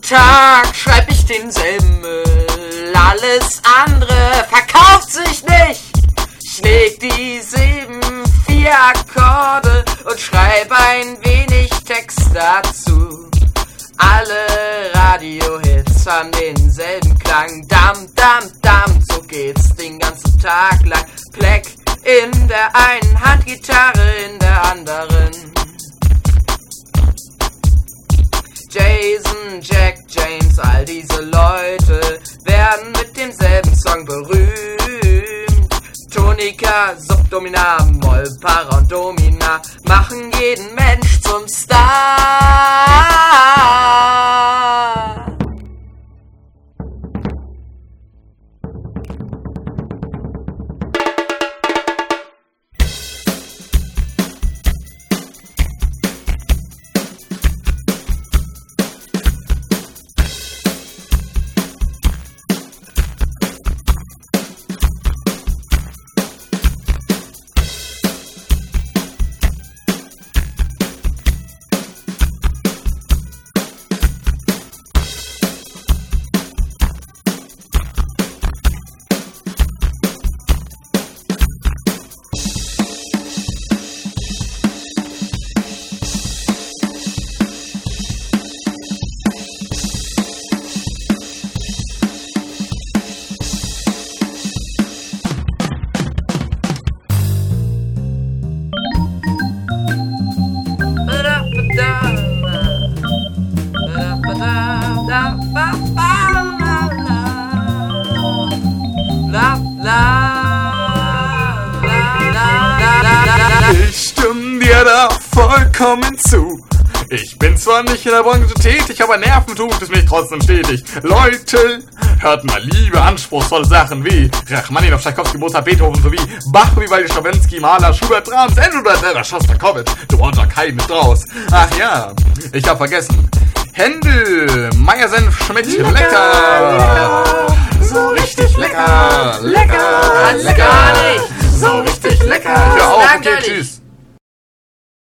Tag schreib ich denselben Müll. Alles andere verkauft sich nicht. Ich leg die 7/4 Akkorde und schreib ein wenig Text dazu. Alle Radiohits haben denselben Klang. Dam, dam, dam, so geht's den ganzen Tag lang. Pleck in der einen Hand, Gitarre in der anderen. Jason, Jack, James, all diese Leute werden mit demselben Song berühmt. Tonika, Subdomina, Moll, Para und Domina machen jeden Mensch zum Star. Ich stimme dir da vollkommen zu. Ich bin zwar nicht in der Branche tätig, aber Nerven tut es mich trotzdem stetig. Leute, hört mal liebe anspruchsvolle Sachen wie Rachmaninow, Tschaikowski, Mozart, Beethoven sowie Bach, Vivaldi, Stravinsky, Mahler, Schubert, Brahms, Engelbert, Schostakowitsch. Du brauchst doch keinen mit raus. Ach ja, ich hab vergessen. Händel, Meyer-Senf, Schmidt, lecker. So richtig lecker. Lecker. Kannst gar nicht. So richtig lecker. Hör auf, okay, tschüss.